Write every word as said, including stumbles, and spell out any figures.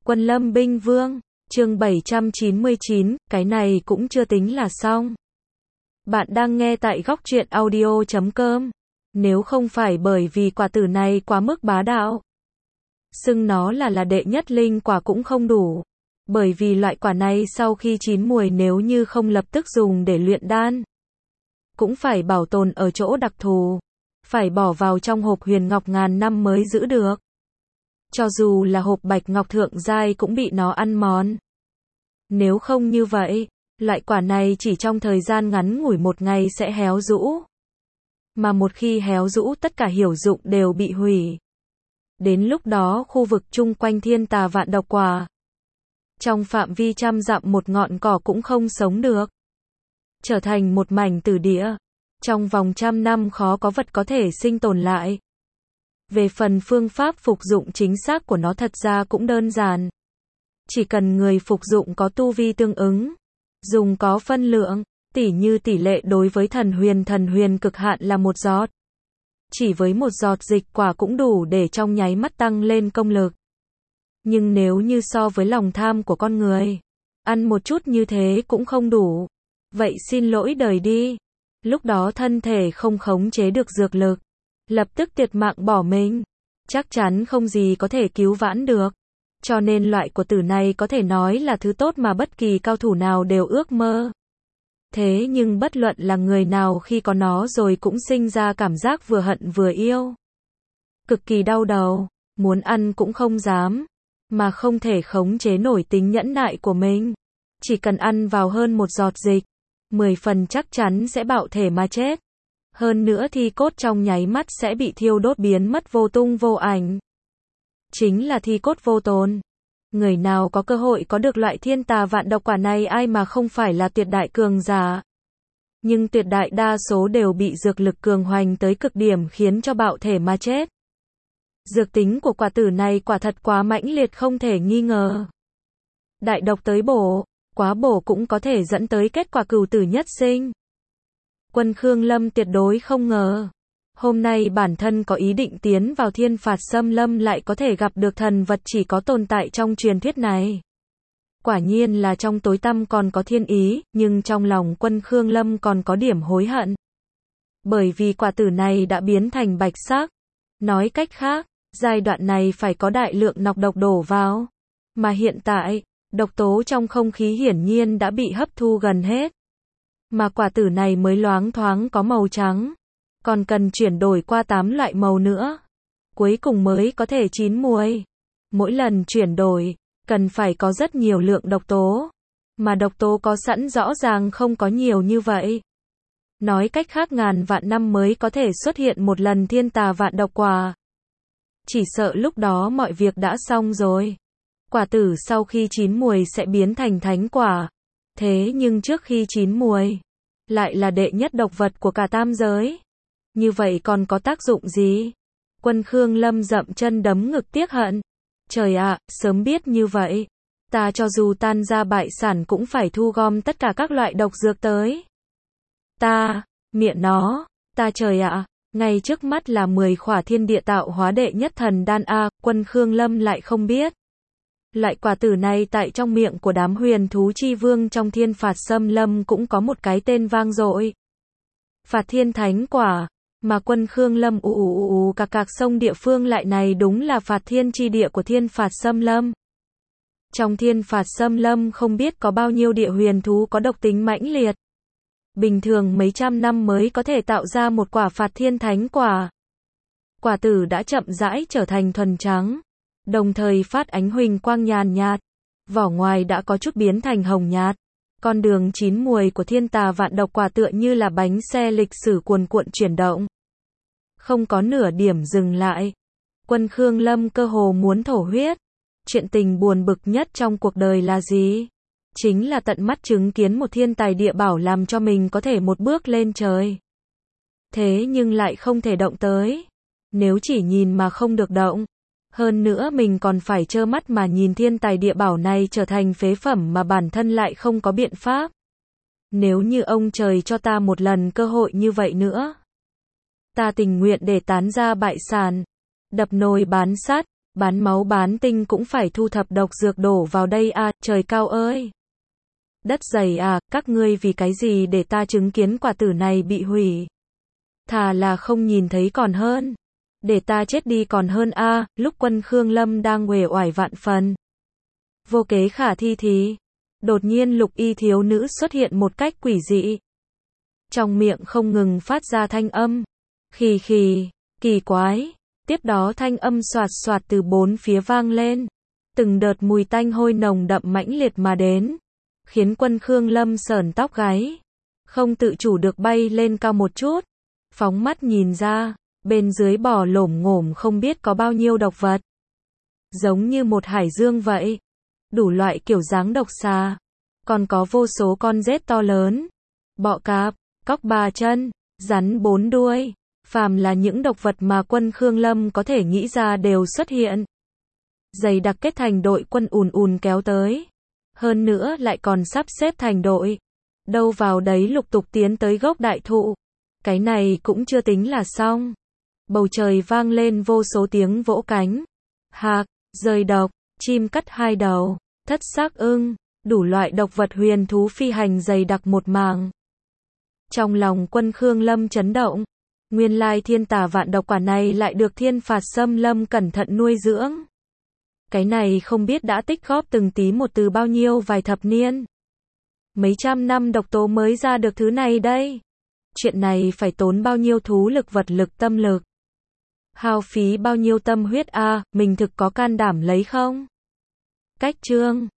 Quân Lâm Binh Vương, chương bảy trăm chín mươi chín, cái này cũng chưa tính là xong. Bạn đang nghe tại góc truyện audio chấm com. Nếu không phải bởi vì quả tử này quá mức bá đạo, xưng nó là là đệ nhất linh quả cũng không đủ. Bởi vì loại quả này sau khi chín mùi nếu như không lập tức dùng để luyện đan, cũng phải bảo tồn ở chỗ đặc thù, phải bỏ vào trong hộp huyền ngọc ngàn năm mới giữ được. Cho dù là hộp bạch ngọc thượng giai cũng bị nó ăn mòn. Nếu không như vậy, loại quả này chỉ trong thời gian ngắn ngủi một ngày sẽ héo rũ. Mà một khi héo rũ tất cả hiểu dụng đều bị hủy. Đến lúc đó khu vực chung quanh thiên tà vạn độc quả, trong phạm vi trăm dặm một ngọn cỏ cũng không sống được. Trở thành một mảnh tử địa. Trong vòng trăm năm khó có vật có thể sinh tồn lại. Về phần phương pháp phục dụng chính xác của nó thật ra cũng đơn giản. Chỉ cần người phục dụng có tu vi tương ứng, dùng có phân lượng, tỉ như tỷ lệ đối với thần huyền thần huyền cực hạn là một giọt. Chỉ với một giọt dịch quả cũng đủ để trong nháy mắt tăng lên công lực. Nhưng nếu như so với lòng tham của con người, ăn một chút như thế cũng không đủ. Vậy xin lỗi đời đi. Lúc đó thân thể không khống chế được dược lực, lập tức tuyệt mạng bỏ mình. Chắc chắn không gì có thể cứu vãn được. Cho nên loại của tử này có thể nói là thứ tốt mà bất kỳ cao thủ nào đều ước mơ. Thế nhưng bất luận là người nào khi có nó rồi cũng sinh ra cảm giác vừa hận vừa yêu. Cực kỳ đau đầu, muốn ăn cũng không dám, mà không thể khống chế nổi tính nhẫn nại của mình. Chỉ cần ăn vào hơn một giọt dịch, mười phần chắc chắn sẽ bạo thể mà chết. Hơn nữa thi cốt trong nháy mắt sẽ bị thiêu đốt biến mất vô tung vô ảnh. Chính là thi cốt vô tồn. Người nào có cơ hội có được loại thiên tà vạn độc quả này ai mà không phải là tuyệt đại cường giả. Nhưng tuyệt đại đa số đều bị dược lực cường hoành tới cực điểm khiến cho bạo thể mà chết. Dược tính của quả tử này quả thật quá mãnh liệt không thể nghi ngờ. Đại độc tới bổ, quá bổ cũng có thể dẫn tới kết quả cửu tử nhất sinh. Quân Khương Lâm tuyệt đối không ngờ. Hôm nay bản thân có ý định tiến vào thiên phạt xâm lâm lại có thể gặp được thần vật chỉ có tồn tại trong truyền thuyết này. Quả nhiên là trong tối tăm còn có thiên ý, nhưng trong lòng Quân Khương Lâm còn có điểm hối hận. Bởi vì quả tử này đã biến thành bạch sắc. Nói cách khác, giai đoạn này phải có đại lượng nọc độc đổ vào. Mà hiện tại, độc tố trong không khí hiển nhiên đã bị hấp thu gần hết. Mà quả tử này mới loáng thoáng có màu trắng. Còn cần chuyển đổi qua tám loại màu nữa. Cuối cùng mới có thể chín mùi. Mỗi lần chuyển đổi, cần phải có rất nhiều lượng độc tố. Mà độc tố có sẵn rõ ràng không có nhiều như vậy. Nói cách khác ngàn vạn năm mới có thể xuất hiện một lần thiên tà vạn độc quả. Chỉ sợ lúc đó mọi việc đã xong rồi. Quả tử sau khi chín mùi sẽ biến thành thánh quả. Thế nhưng trước khi chín mùi, lại là đệ nhất độc vật của cả tam giới. Như vậy còn có tác dụng gì? Quân Khương Lâm dậm chân đấm ngực tiếc hận. Trời ạ, sớm biết như vậy. Ta cho dù tan ra bại sản cũng phải thu gom tất cả các loại độc dược tới. Ta, miệng nó, ta trời ạ, ngay trước mắt là mười khỏa thiên địa tạo hóa đệ nhất thần đan A, Quân Khương Lâm lại không biết. Loại quả tử này tại trong miệng của đám huyền thú chi vương trong thiên phạt xâm lâm cũng có một cái tên vang dội. Phạt thiên thánh quả. Mà Quân Khương Lâm ù ù ù cạc cạc sông địa phương lại này đúng là phạt thiên chi địa của thiên phạt xâm lâm. Trong thiên phạt xâm lâm không biết có bao nhiêu địa huyền thú có độc tính mãnh liệt. Bình thường mấy trăm năm mới có thể tạo ra một quả phạt thiên thánh quả. Quả tử đã chậm rãi trở thành thuần trắng. Đồng thời phát ánh huỳnh quang nhàn nhạt. Vỏ ngoài đã có chút biến thành hồng nhạt. Con đường chín mùi của thiên tà vạn độc quả tựa như là bánh xe lịch sử cuồn cuộn chuyển động. Không có nửa điểm dừng lại. Quân Khương Lâm cơ hồ muốn thổ huyết. Chuyện tình buồn bực nhất trong cuộc đời là gì? Chính là tận mắt chứng kiến một thiên tài địa bảo làm cho mình có thể một bước lên trời. Thế nhưng lại không thể động tới. Nếu chỉ nhìn mà không được động. Hơn nữa mình còn phải trơ mắt mà nhìn thiên tài địa bảo này trở thành phế phẩm mà bản thân lại không có biện pháp. Nếu như ông trời cho ta một lần cơ hội như vậy nữa, ta tình nguyện để tán ra bại sản, đập nồi bán sắt, Bán máu bán tinh cũng phải thu thập độc dược đổ vào đây à, trời cao ơi. Đất dày à, các ngươi vì cái gì để ta chứng kiến quả tử này bị hủy. Thà là không nhìn thấy còn hơn. Để ta chết đi còn hơn a à, lúc quân Khương Lâm đang uể oải vạn phần. Vô kế khả thi thì. Đột nhiên lục y thiếu nữ xuất hiện một cách quỷ dị. Trong miệng không ngừng phát ra thanh âm. Khì khì, kỳ quái. Tiếp đó thanh âm xoạt xoạt từ bốn phía vang lên. Từng đợt mùi tanh hôi nồng đậm mãnh liệt mà đến. Khiến quân Khương Lâm sởn tóc gáy. Không tự chủ được bay lên cao một chút. Phóng mắt nhìn ra, bên dưới bò lổm ngổm không biết có bao nhiêu độc vật. Giống như một hải dương vậy. Đủ loại kiểu dáng độc xà. Còn có vô số con rết to lớn. Bọ cạp, cóc ba chân, rắn bốn đuôi. Phàm là những độc vật mà quân Khương Lâm có thể nghĩ ra đều xuất hiện. Dày đặc kết thành đội quân ùn ùn kéo tới. Hơn nữa lại còn sắp xếp thành đội. Đâu vào đấy lục tục tiến tới gốc đại thụ. Cái này cũng chưa tính là xong. Bầu trời vang lên vô số tiếng vỗ cánh. Hạc, rời độc, chim cắt hai đầu, thất xác ưng, đủ loại độc vật huyền thú phi hành dày đặc một mảng. Trong lòng quân Khương Lâm chấn động. Nguyên lai thiên tà vạn độc quả này lại được thiên phạt xâm lâm cẩn thận nuôi dưỡng. Cái này không biết đã tích góp từng tí một từ bao nhiêu vài thập niên. Mấy trăm năm độc tố mới ra được thứ này đây. Chuyện này phải tốn bao nhiêu thú lực vật lực tâm lực. Hao phí bao nhiêu tâm huyết a, à, mình thực có can đảm lấy không? Cách chương